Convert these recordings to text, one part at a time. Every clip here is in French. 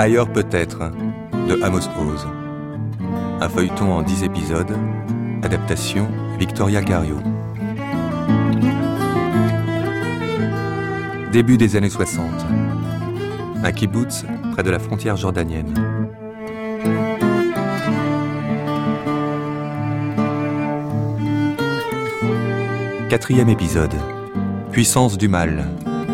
Ailleurs peut-être, de Amos Oz. Un feuilleton en 10 épisodes, adaptation Victoria Cario. Début des années 60. Un kibboutz près de la frontière jordanienne. Quatrième épisode. Puissance du mal.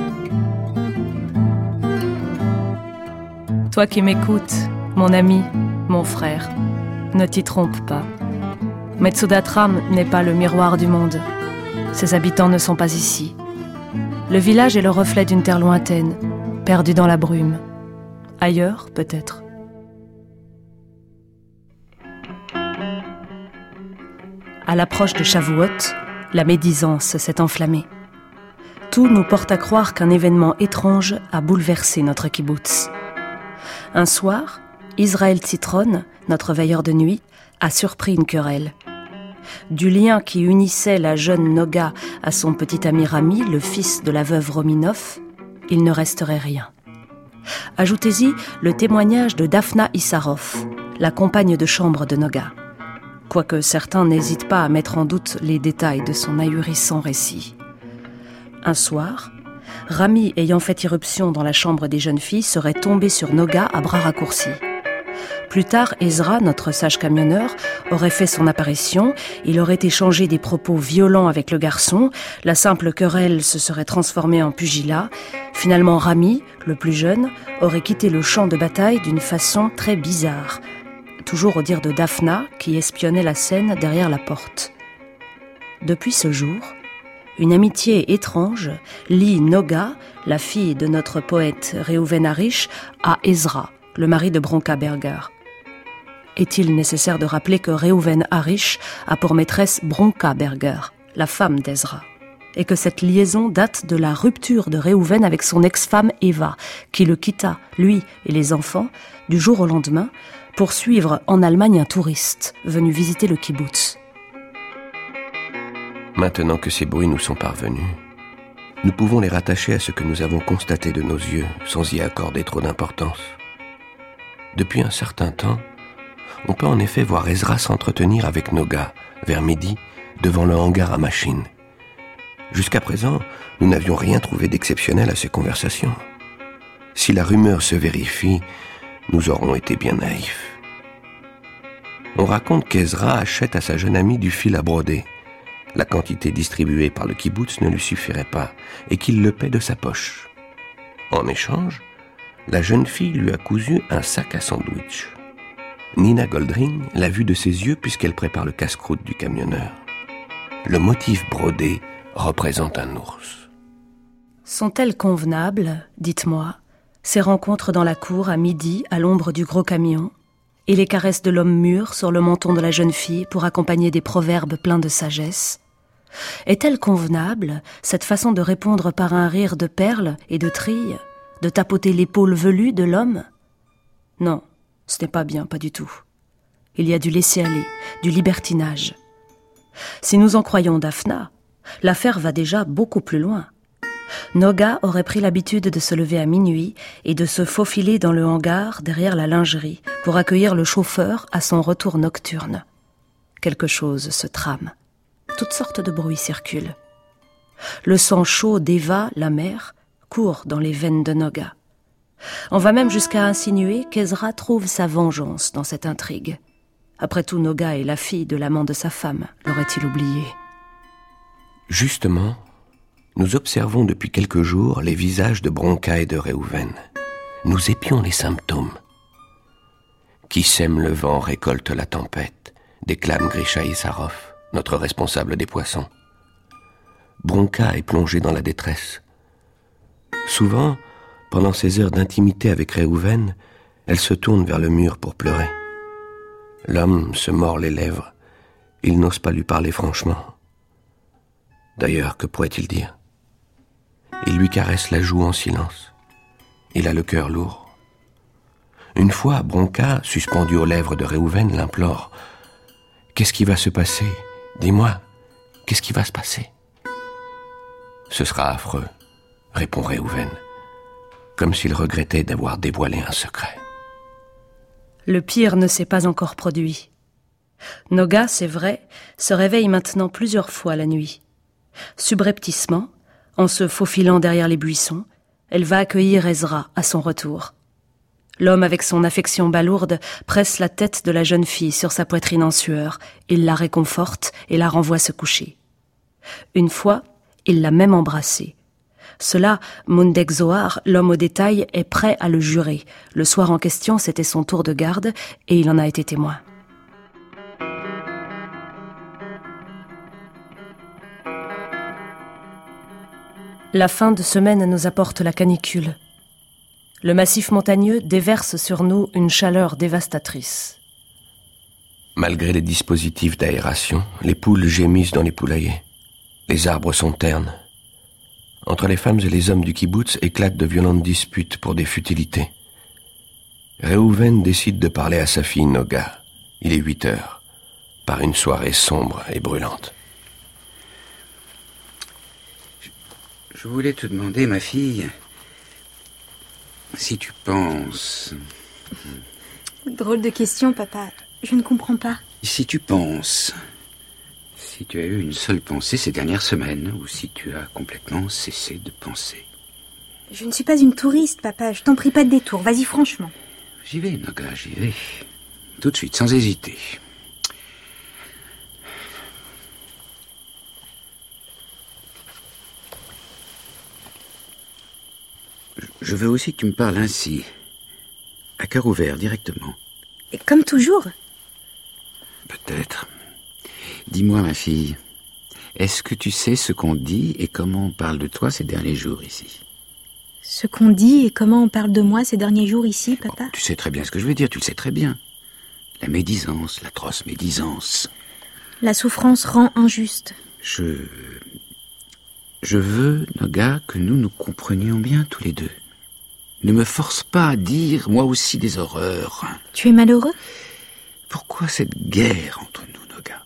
Toi qui m'écoutes, mon ami, mon frère, ne t'y trompe pas. Metsudatram n'est pas le miroir du monde. Ses habitants ne sont pas ici. Le village est le reflet d'une terre lointaine, perdue dans la brume. Ailleurs, peut-être. À l'approche de Shavuot, la médisance s'est enflammée. Tout nous porte à croire qu'un événement étrange a bouleversé notre kibboutz. Un soir, Israël Citron, notre veilleur de nuit, a surpris une querelle. Du lien qui unissait la jeune Noga à son petit ami Rami, le fils de la veuve Rominov, il ne resterait rien. Ajoutez-y le témoignage de Daphna Issaroff, la compagne de chambre de Noga. Quoique certains n'hésitent pas à mettre en doute les détails de son ahurissant récit. Un soir, Rami, ayant fait irruption dans la chambre des jeunes filles, serait tombé sur Noga à bras raccourcis. Plus tard, Ezra, notre sage camionneur, aurait fait son apparition. Il aurait échangé des propos violents avec le garçon. La simple querelle se serait transformée en pugilat. Finalement, Rami, le plus jeune, aurait quitté le champ de bataille d'une façon très bizarre. Toujours au dire de Daphna, qui espionnait la scène derrière la porte. Depuis ce jour, une amitié étrange lie Noga, la fille de notre poète Reuven Harish, à Ezra, le mari de Bronca Berger. Est-il nécessaire de rappeler que Reuven Harish a pour maîtresse Bronca Berger, la femme d'Ezra, et que cette liaison date de la rupture de Reuven avec son ex-femme Eva, qui le quitta, lui et les enfants, du jour au lendemain, pour suivre en Allemagne un touriste venu visiter le kibboutz. Maintenant que ces bruits nous sont parvenus, nous pouvons les rattacher à ce que nous avons constaté de nos yeux, sans y accorder trop d'importance. Depuis un certain temps, on peut en effet voir Ezra s'entretenir avec Noga, vers midi, devant le hangar à machines. Jusqu'à présent, nous n'avions rien trouvé d'exceptionnel à ces conversations. Si la rumeur se vérifie, nous aurons été bien naïfs. On raconte qu'Ezra achète à sa jeune amie du fil à broder. La quantité distribuée par le kibboutz ne lui suffirait pas et qu'il le paie de sa poche. En échange, la jeune fille lui a cousu un sac à sandwich. Nina Goldring l'a vu de ses yeux puisqu'elle prépare le casse-croûte du camionneur. Le motif brodé représente un ours. Sont-elles convenables, dites-moi, ces rencontres dans la cour à midi à l'ombre du gros camion et les caresses de l'homme mûr sur le menton de la jeune fille pour accompagner des proverbes pleins de sagesse? Est-elle convenable, cette façon de répondre par un rire de perles et de trilles, de tapoter l'épaule velue de l'homme? Non, ce n'est pas bien, pas du tout. Il y a du laisser-aller, du libertinage. Si nous en croyons Daphna, l'affaire va déjà beaucoup plus loin. Noga aurait pris l'habitude de se lever à minuit et de se faufiler dans le hangar derrière la lingerie pour accueillir le chauffeur à son retour nocturne. Quelque chose se trame. Toutes sortes de bruits circulent. Le sang chaud d'Eva, la mère, court dans les veines de Noga. On va même jusqu'à insinuer qu'Ezra trouve sa vengeance dans cette intrigue. Après tout, Noga est la fille de l'amant de sa femme, l'aurait-il oublié? Justement, nous observons depuis quelques jours les visages de Bronca et de Reuven. Nous épions les symptômes. Qui sème le vent récolte la tempête, déclame Grisha Issaroff, notre responsable des poissons. Bronca est plongée dans la détresse. Souvent, pendant ces heures d'intimité avec Reuven, elle se tourne vers le mur pour pleurer. L'homme se mord les lèvres. Il n'ose pas lui parler franchement. D'ailleurs, que pourrait-il dire? Il lui caresse la joue en silence. Il a le cœur lourd. Une fois, Bronca, suspendue aux lèvres de Reuven, l'implore. « Qu'est-ce qui va se passer? Dis-moi, qu'est-ce qui va se passer ?» « Ce sera affreux, » répond Reuven, comme s'il regrettait d'avoir dévoilé un secret. Le pire ne s'est pas encore produit. Noga, c'est vrai, se réveille maintenant plusieurs fois la nuit. Subrepticement, en se faufilant derrière les buissons, elle va accueillir Ezra à son retour. L'homme avec son affection balourde presse la tête de la jeune fille sur sa poitrine en sueur. Il la réconforte et la renvoie se coucher. Une fois, il l'a même embrassée. Cela, Mundek Zohar, l'homme au détail, est prêt à le jurer. Le soir en question, c'était son tour de garde et il en a été témoin. La fin de semaine nous apporte la canicule. Le massif montagneux déverse sur nous une chaleur dévastatrice. Malgré les dispositifs d'aération, les poules gémissent dans les poulaillers. Les arbres sont ternes. Entre les femmes et les hommes du kibboutz éclatent de violentes disputes pour des futilités. Réhouven décide de parler à sa fille Noga. Il est 8 heures, par une soirée sombre et brûlante. Je voulais te demander, ma fille, si tu penses... Drôle de question, papa. Je ne comprends pas. Si tu penses... Si tu as eu une seule pensée ces dernières semaines, ou si tu as complètement cessé de penser. Je ne suis pas une touriste, papa. Je t'en prie, pas de détour. Vas-y, franchement. J'y vais, Noga, j'y vais. Tout de suite, sans hésiter. Je veux aussi que tu me parles ainsi, à cœur ouvert, directement. Et comme toujours. Peut-être. Dis-moi, ma fille, est-ce que tu sais ce qu'on dit et comment on parle de toi ces derniers jours ici? Ce qu'on dit et comment on parle de moi ces derniers jours ici, papa? Tu sais très bien ce que je veux dire, tu le sais très bien. La médisance, l'atroce médisance. La souffrance rend injuste. Je veux, Noga, que nous nous comprenions bien tous les deux. Ne me force pas à dire, moi aussi, des horreurs. Tu es malheureux? Pourquoi cette guerre entre nous, Noga?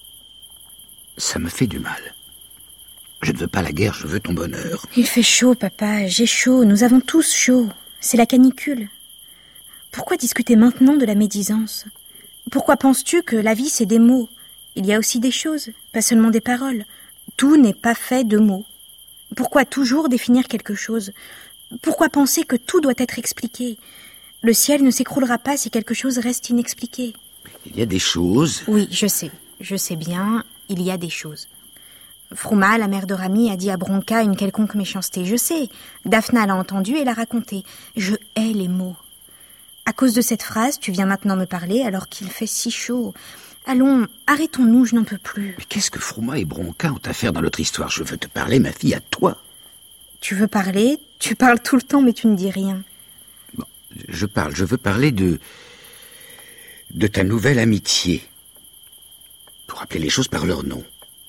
Ça me fait du mal. Je ne veux pas la guerre, je veux ton bonheur. Il fait chaud, papa, j'ai chaud, nous avons tous chaud. C'est la canicule. Pourquoi discuter maintenant de la médisance? Pourquoi penses-tu que la vie, c'est des mots? Il y a aussi des choses, pas seulement des paroles. Tout n'est pas fait de mots. Pourquoi toujours définir quelque chose? Pourquoi penser que tout doit être expliqué? Le ciel ne s'écroulera pas si quelque chose reste inexpliqué. Il y a des choses... Oui, je sais bien, il y a des choses. Frouma, la mère de Rami, a dit à Bronca une quelconque méchanceté, je sais. Daphna l'a entendu et l'a raconté. Je hais les mots. À cause de cette phrase, tu viens maintenant me parler alors qu'il fait si chaud. Allons, arrêtons-nous, je n'en peux plus. Mais qu'est-ce que Frouma et Bronca ont à faire dans notre histoire? Je veux te parler, ma fille, à toi. Tu veux parler? Tu parles tout le temps, mais tu ne dis rien. Bon, je veux parler de ta nouvelle amitié. Pour appeler les choses par leur nom.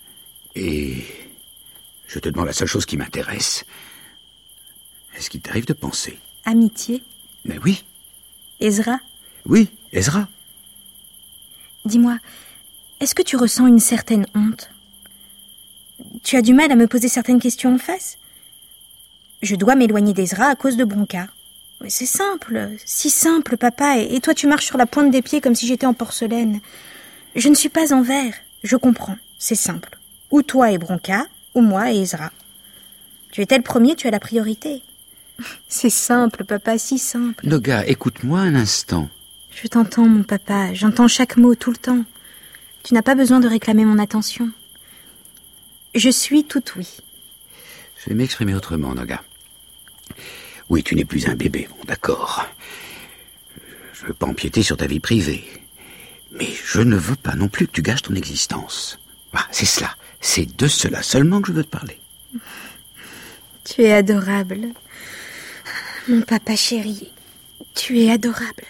Et je te demande la seule chose qui m'intéresse. Est-ce qu'il t'arrive de penser? Amitié? Mais oui. Ezra? Oui, Ezra. Dis-moi, est-ce que tu ressens une certaine honte? Tu as du mal à me poser certaines questions en face? Je dois m'éloigner d'Ezra à cause de Bronca. Mais c'est simple, si simple, papa, et toi tu marches sur la pointe des pieds comme si j'étais en porcelaine. Je ne suis pas en verre, je comprends, c'est simple. Ou toi et Bronca, ou moi et Ezra. Tu étais le premier, tu as la priorité. C'est simple, papa, si simple. Noga, écoute-moi un instant. Je t'entends, mon papa, j'entends chaque mot tout le temps. Tu n'as pas besoin de réclamer mon attention. Je suis tout oui. Je vais m'exprimer autrement, Noga. Oui, tu n'es plus un bébé, bon, d'accord. Je veux pas empiéter sur ta vie privée. Mais je ne veux pas non plus que tu gâches ton existence. Ah, c'est cela. C'est de cela seulement que je veux te parler. Tu es adorable. Mon papa chéri, tu es adorable.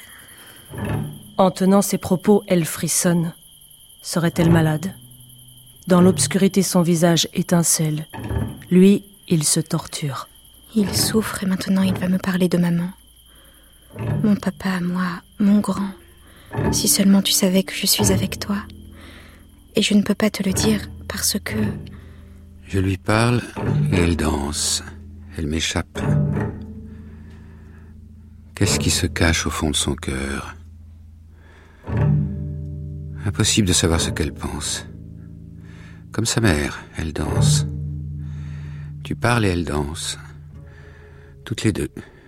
En tenant ces propos, elle frissonne. Serait-elle malade? Dans l'obscurité, son visage étincelle. Lui, il se torture. Il souffre et maintenant il va me parler de maman. Mon papa, moi, mon grand. Si seulement tu savais que je suis avec toi. Et je ne peux pas te le dire parce que... Je lui parle et elle danse. Elle m'échappe. Qu'est-ce qui se cache au fond de son cœur? Impossible de savoir ce qu'elle pense. Comme sa mère, elle danse. Tu parles et elle danse. Toutes les deux.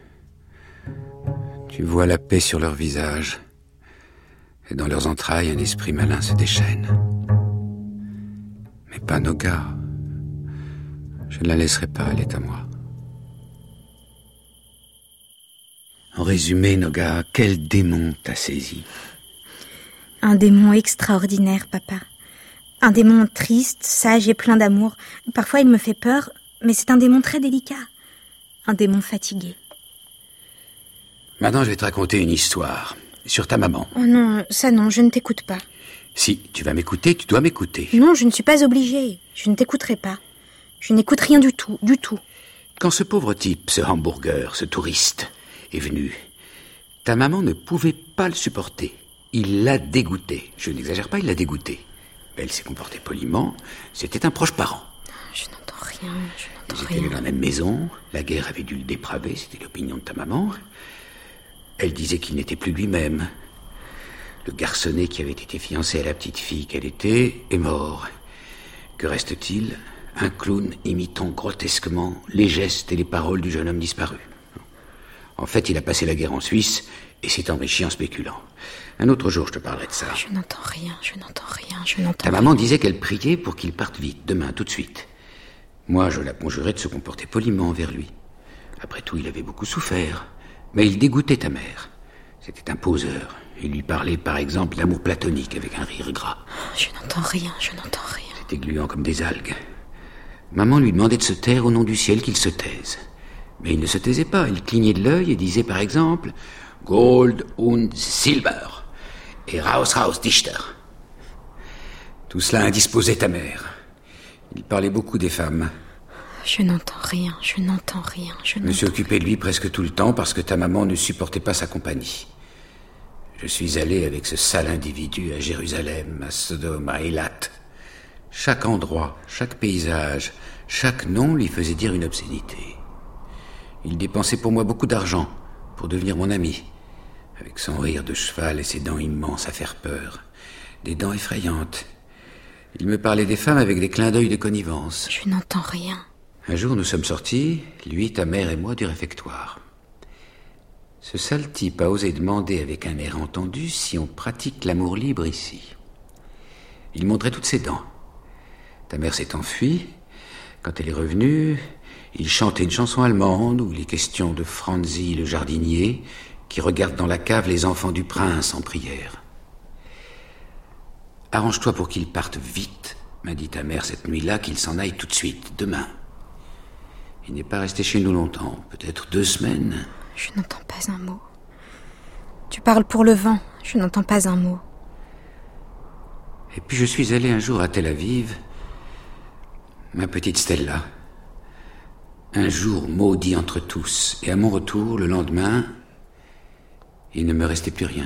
Tu vois la paix sur leur visage. Et dans leurs entrailles, un esprit malin se déchaîne. Mais pas Noga. Je ne la laisserai pas, elle est à moi. En résumé, Noga, quel démon t'a saisi? Un démon extraordinaire, papa. Un démon triste, sage et plein d'amour. Parfois, il me fait peur, mais c'est un démon très délicat. Un démon fatigué. Maintenant, je vais te raconter une histoire sur ta maman. Oh non, ça non, je ne t'écoute pas. Si tu vas m'écouter, tu dois m'écouter. Non, je ne suis pas obligée. Je ne t'écouterai pas. Je n'écoute rien du tout, du tout. Quand ce pauvre type, ce hamburger, ce touriste, est venu, ta maman ne pouvait pas le supporter. Il l'a dégoûté. Je n'exagère pas, il l'a dégoûté. Elle s'est comportée poliment. C'était un proche parent. Je n'entends rien, je n'entends Ils étaient rien. dans la même maison. La guerre avait dû le dépraver, c'était l'opinion de ta maman. Elle disait qu'il n'était plus lui-même. Le garçonnet qui avait été fiancé à la petite fille qu'elle était est mort. Que reste-t-il? Un clown imitant grotesquement les gestes et les paroles du jeune homme disparu. En fait, il a passé la guerre en Suisse et s'est enrichi en spéculant. Un autre jour, je te parlerai de ça. Je n'entends rien, je n'entends rien, je n'entends Ta rien. maman disait qu'elle priait pour qu'il parte vite, demain, tout de suite. Moi, je la conjurais de se comporter poliment envers lui. Après tout, il avait beaucoup souffert. Mais il dégoûtait ta mère. C'était un poseur. Il lui parlait, par exemple, d'amour platonique avec un rire gras. Je n'entends rien, je n'entends rien. C'était gluant comme des algues. Maman lui demandait de se taire au nom du ciel, qu'il se taise. Mais il ne se taisait pas. Il clignait de l'œil et disait, par exemple, Gold und Silber et Raus, Raus, Dichter. Tout cela indisposait ta mère. Il parlait beaucoup des femmes. Je n'entends rien, je n'entends rien, je Je me n'entends suis occupé de lui presque tout le temps parce que ta maman ne supportait pas sa compagnie. Je suis allé avec ce sale individu à Jérusalem, à Sodome, à Eilat. Chaque endroit, chaque paysage, chaque nom lui faisait dire une obscénité. Il dépensait pour moi beaucoup d'argent pour devenir mon ami, avec son rire de cheval et ses dents immenses à faire peur, des dents effrayantes. Il me parlait des femmes avec des clins d'œil de connivence. Je n'entends rien. Un jour, nous sommes sortis, lui, ta mère et moi, du réfectoire. Ce sale type a osé demander avec un air entendu si on pratique l'amour libre ici. Il montrait toutes ses dents. Ta mère s'est enfuie. Quand elle est revenue, il chantait une chanson allemande où il est question de Franzi le jardinier qui regarde dans la cave les enfants du prince en prière. « Arrange-toi pour qu'il parte vite, m'a dit ta mère cette nuit-là, qu'il s'en aille tout de suite, demain. » Il n'est pas resté chez nous longtemps, peut-être 2 semaines. Je n'entends pas un mot. Tu parles pour le vent, je n'entends pas un mot. Et puis je suis allé un jour à Tel Aviv, ma petite Stella. Un jour maudit entre tous, et à mon retour, le lendemain, il ne me restait plus rien.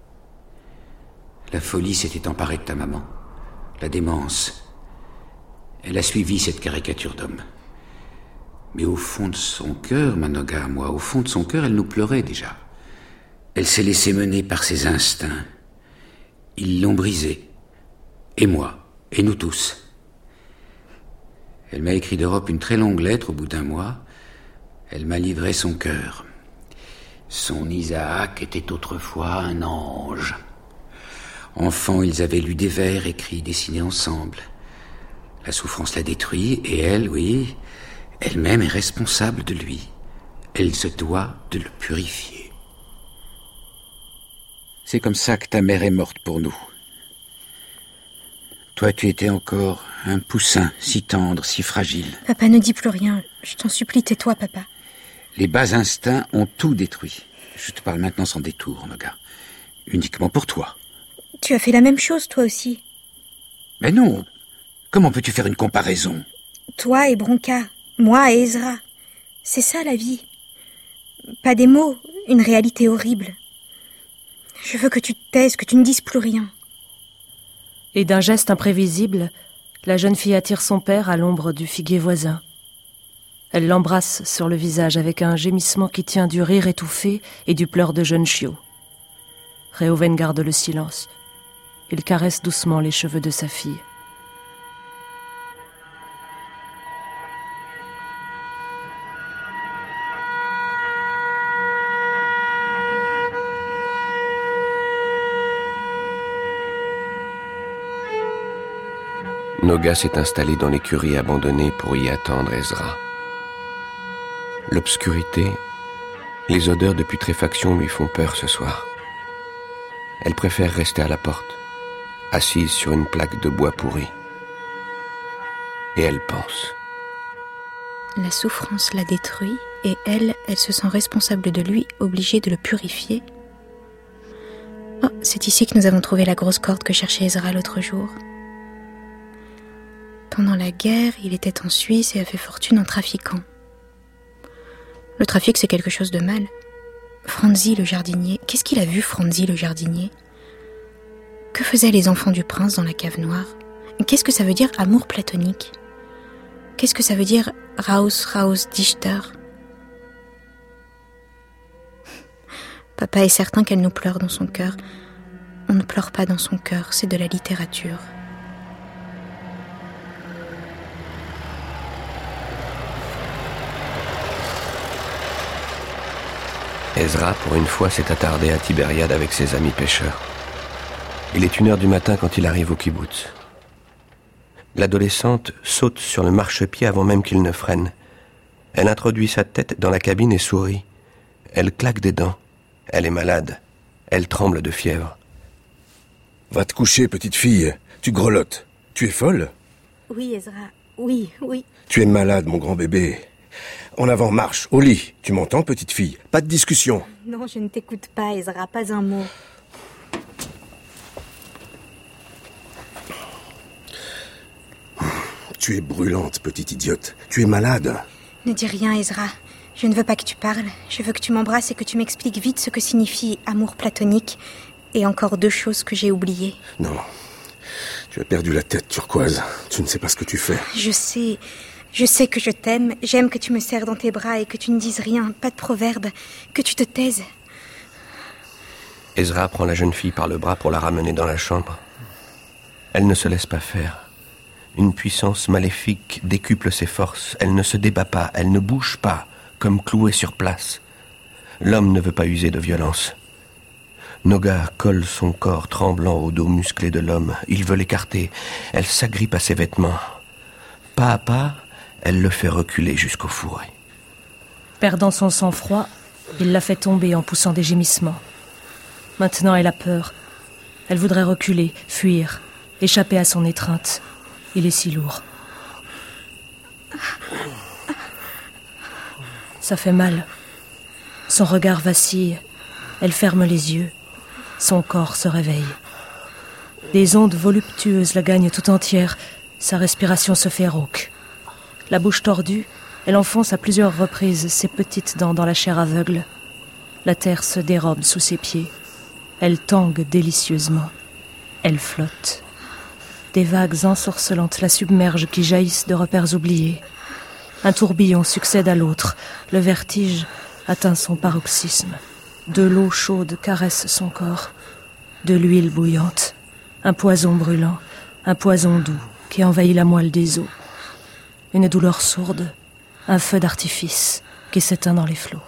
La folie s'était emparée de ta maman, la démence. Elle a suivi cette caricature d'homme. Mais au fond de son cœur, Manoga à moi, au fond de son cœur, elle nous pleurait déjà. Elle s'est laissée mener par ses instincts. Ils l'ont brisée. Et moi, et nous tous. Elle m'a écrit d'Europe une très longue lettre au bout d'1 mois. Elle m'a livré son cœur. Son Isaac était autrefois un ange. Enfants, ils avaient lu des vers écrits, dessinés ensemble. La souffrance l'a détruit, et elle, oui, elle-même est responsable de lui. Elle se doit de le purifier. C'est comme ça que ta mère est morte pour nous. Toi, tu étais encore un poussin, si tendre, si fragile. Papa, ne dis plus rien. Je t'en supplie, tais-toi, papa. Les bas instincts ont tout détruit. Je te parle maintenant sans détour, Noga. Uniquement pour toi. Tu as fait la même chose, toi aussi. Mais non. Comment peux-tu faire une comparaison? Toi et Bronca, moi et Ezra. C'est ça, la vie. Pas des mots, une réalité horrible. Je veux que tu te taises, que tu ne dises plus rien. Et d'un geste imprévisible, la jeune fille attire son père à l'ombre du figuier voisin. Elle l'embrasse sur le visage avec un gémissement qui tient du rire étouffé et du pleur de jeune chiot. Réhauven garde le silence. il caresse doucement les cheveux de sa fille. Noga s'est installé dans l'écurie abandonnée pour y attendre Ezra. L'obscurité, les odeurs de putréfaction lui font peur ce soir. Elle préfère rester à la porte, assise sur une plaque de bois pourri. Et elle pense. La souffrance l'a détruit et elle se sent responsable de lui, obligée de le purifier. Oh, c'est ici que nous avons trouvé la grosse corde que cherchait Ezra l'autre jour. Pendant la guerre, il était en Suisse et a fait fortune en trafiquant. Le trafic, c'est quelque chose de mal. Franzi le jardinier, qu'est-ce qu'il a vu, Franzi le jardinier? Que faisaient les enfants du prince dans la cave noire? Qu'est-ce que ça veut dire amour platonique? Qu'est-ce que ça veut dire Raus Dichter? Papa est certain qu'elle nous pleure dans son cœur. On ne pleure pas dans son cœur, c'est de la littérature. Ezra, pour une fois, s'est attardé à Tibériade avec ses amis pêcheurs. Il est 1h du matin quand il arrive au kibboutz. L'adolescente saute sur le marchepied avant même qu'il ne freine. Elle introduit sa tête dans la cabine et sourit. Elle claque des dents. Elle est malade. Elle tremble de fièvre. Va te coucher, petite fille. Tu grelottes. Tu es folle? Oui, Ezra. Oui. Tu es malade, mon grand bébé. En avant, marche, au lit. Tu m'entends, petite fille? Pas de discussion. Non, je ne t'écoute pas, Ezra, pas un mot. Tu es brûlante, petite idiote. Tu es malade. Ne dis rien, Ezra. Je ne veux pas que tu parles. Je veux que tu m'embrasses et que tu m'expliques vite ce que signifie amour platonique. Et encore 2 choses que j'ai oubliées. Non. Tu as perdu la tête, turquoise. Tu ne sais pas ce que tu fais. Je sais que je t'aime. J'aime que tu me serres dans tes bras et que tu ne dises rien, pas de proverbe, que tu te taises. Ezra prend la jeune fille par le bras pour la ramener dans la chambre. Elle ne se laisse pas faire. Une puissance maléfique décuple ses forces. Elle ne se débat pas, elle ne bouge pas, comme clouée sur place. L'homme ne veut pas user de violence. Noga colle son corps tremblant au dos musclé de l'homme. Il veut l'écarter. Elle s'agrippe à ses vêtements. Pas à pas, elle le fait reculer jusqu'au fourré. Perdant son sang-froid, il la fait tomber en poussant des gémissements. Maintenant, elle a peur. Elle voudrait reculer, fuir, échapper à son étreinte. Il est si lourd. Ça fait mal. Son regard vacille. Elle ferme les yeux. Son corps se réveille. Des ondes voluptueuses la gagnent tout entière. Sa respiration se fait rauque. La bouche tordue, elle enfonce à plusieurs reprises ses petites dents dans la chair aveugle. La terre se dérobe sous ses pieds. Elle tangue délicieusement. Elle flotte. Des vagues ensorcelantes la submergent qui jaillissent de repères oubliés. Un tourbillon succède à l'autre. Le vertige atteint son paroxysme. De l'eau chaude caresse son corps. De l'huile bouillante. Un poison brûlant. Un poison doux qui envahit la moelle des os. Une douleur sourde. Un feu d'artifice qui s'éteint dans les flots.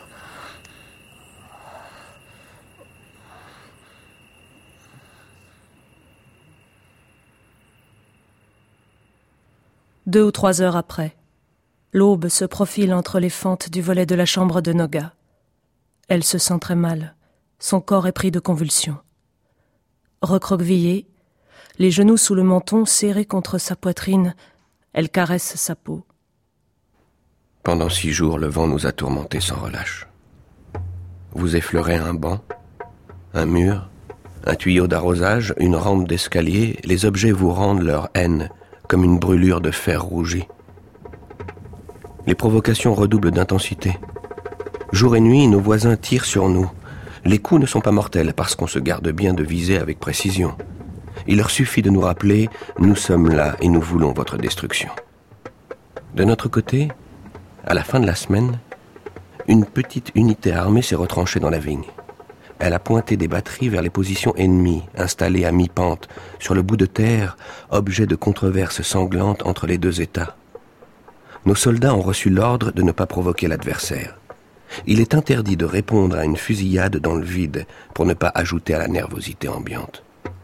Deux ou 3 heures après, l'aube se profile entre les fentes du volet de la chambre de Noga. Elle se sent très mal. Son corps est pris de convulsions. Recroquevillée, les genoux sous le menton serrés contre sa poitrine, elle caresse sa peau. Pendant 6 jours, le vent nous a tourmentés sans relâche. Vous effleurez un banc, un mur, un tuyau d'arrosage, une rampe d'escalier, les objets vous rendent leur haine, comme une brûlure de fer rougi. Les provocations redoublent d'intensité. Jour et nuit, nos voisins tirent sur nous. Les coups ne sont pas mortels parce qu'on se garde bien de viser avec précision. Il leur suffit de nous rappeler « Nous sommes là et nous voulons votre destruction ». De notre côté, à la fin de la semaine, une petite unité armée s'est retranchée dans la vigne. elle a pointé des batteries vers les positions ennemies, installées à mi-pente, sur le bout de terre, objet de controverses sanglantes entre les deux États. Nos soldats ont reçu l'ordre de ne pas provoquer l'adversaire. Il est interdit de répondre à une fusillade dans le vide pour ne pas ajouter à la nervosité ambiante.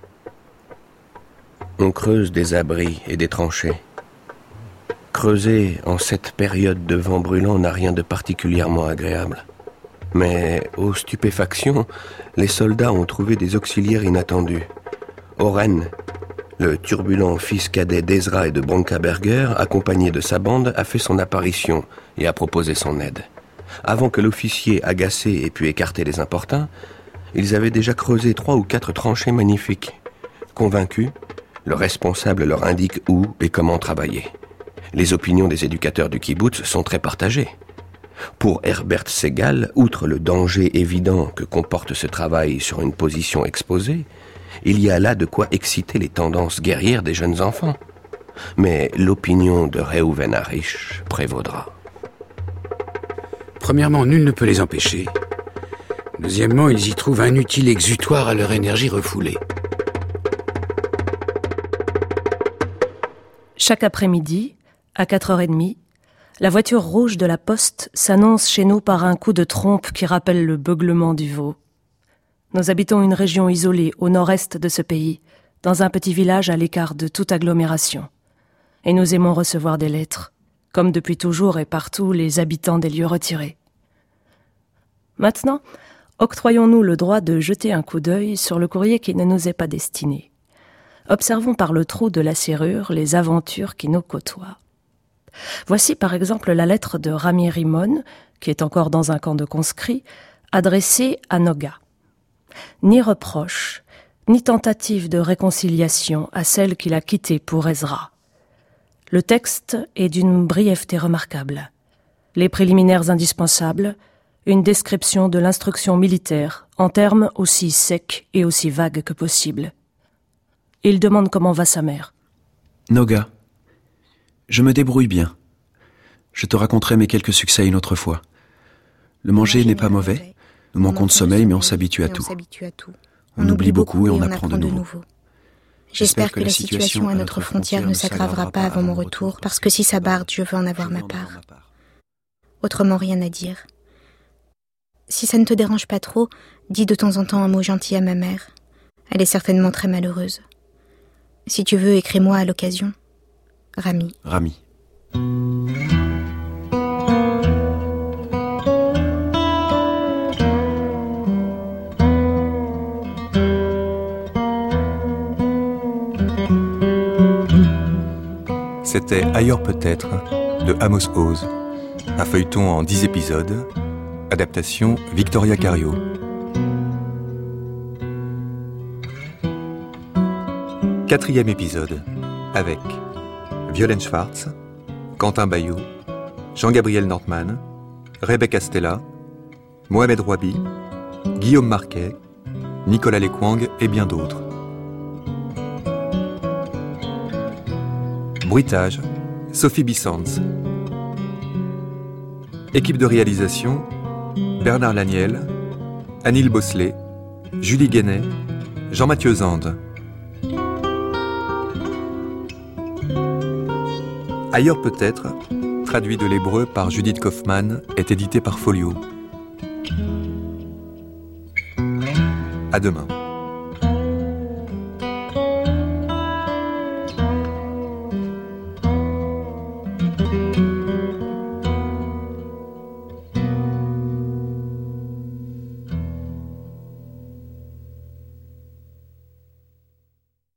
On creuse des abris et des tranchées. Creuser en cette période de vent brûlant n'a rien de particulièrement agréable. Mais, aux stupéfactions, les soldats ont trouvé des auxiliaires inattendus. Oren, le turbulent fils cadet d'Ezra et de Broncaberger, accompagné de sa bande, a fait son apparition et a proposé son aide. Avant que l'officier agacé ait pu écarter les importuns, ils avaient déjà creusé 3 ou 4 tranchées magnifiques. Convaincus, le responsable leur indique où et comment travailler. Les opinions des éducateurs du kibbutz sont très partagées. Pour Herbert Segal, outre le danger évident que comporte ce travail sur une position exposée, il y a là de quoi exciter les tendances guerrières des jeunes enfants. Mais l'opinion de Reuven Harish prévaudra. Premièrement, nul ne peut les empêcher. Deuxièmement, ils y trouvent un utile exutoire à leur énergie refoulée. Chaque après-midi, à 4h30, la voiture rouge de la poste s'annonce chez nous par un coup de trompe qui rappelle le beuglement du veau. Nous habitons une région isolée au nord-est de ce pays, dans un petit village à l'écart de toute agglomération. Et nous aimons recevoir des lettres, comme depuis toujours et partout les habitants des lieux retirés. Maintenant, octroyons-nous le droit de jeter un coup d'œil sur le courrier qui ne nous est pas destiné. Observons par le trou de la serrure les aventures qui nous côtoient. Voici par exemple la lettre de Rami Rimon, qui est encore dans un camp de conscrits, adressée à Noga. Ni reproche, ni tentative de réconciliation à celle qu'il a quittée pour Ezra. Le texte est d'une brièveté remarquable. Les préliminaires indispensables, une description de l'instruction militaire en termes aussi secs et aussi vagues que possible. Il demande comment va sa mère. Noga, je me débrouille bien. Je te raconterai mes quelques succès une autre fois. Le manger n'est pas mauvais. Nous manquons de sommeil, mais on s'habitue à tout. On oublie beaucoup et on apprend de nouveau. J'espère que la situation à notre frontière ne s'aggravera pas avant mon retour, parce que si ça barde, je veux en avoir ma part. Autrement, rien à dire. Si ça ne te dérange pas trop, dis de temps en temps un mot gentil à ma mère. Elle est certainement très malheureuse. Si tu veux, écris-moi à l'occasion. Rami. Rami. C'était Ailleurs peut-être de Amos Oz, un feuilleton en 10 épisodes, adaptation Victoria Cario. Quatrième épisode, avec Violaine Schwartz, Quentin Bayou, Jean-Gabriel Nordman, Rebecca Stella, Mohamed Rouabi, Guillaume Marquet, Nicolas Lequang et bien d'autres. Bruitage, Sophie Bissans. Équipe de réalisation, Bernard Laniel, Anil Bosselet, Julie Guénet, Jean-Mathieu Zande. Ailleurs peut-être, traduit de l'hébreu par Judith Kaufmann, est édité par Folio. À demain.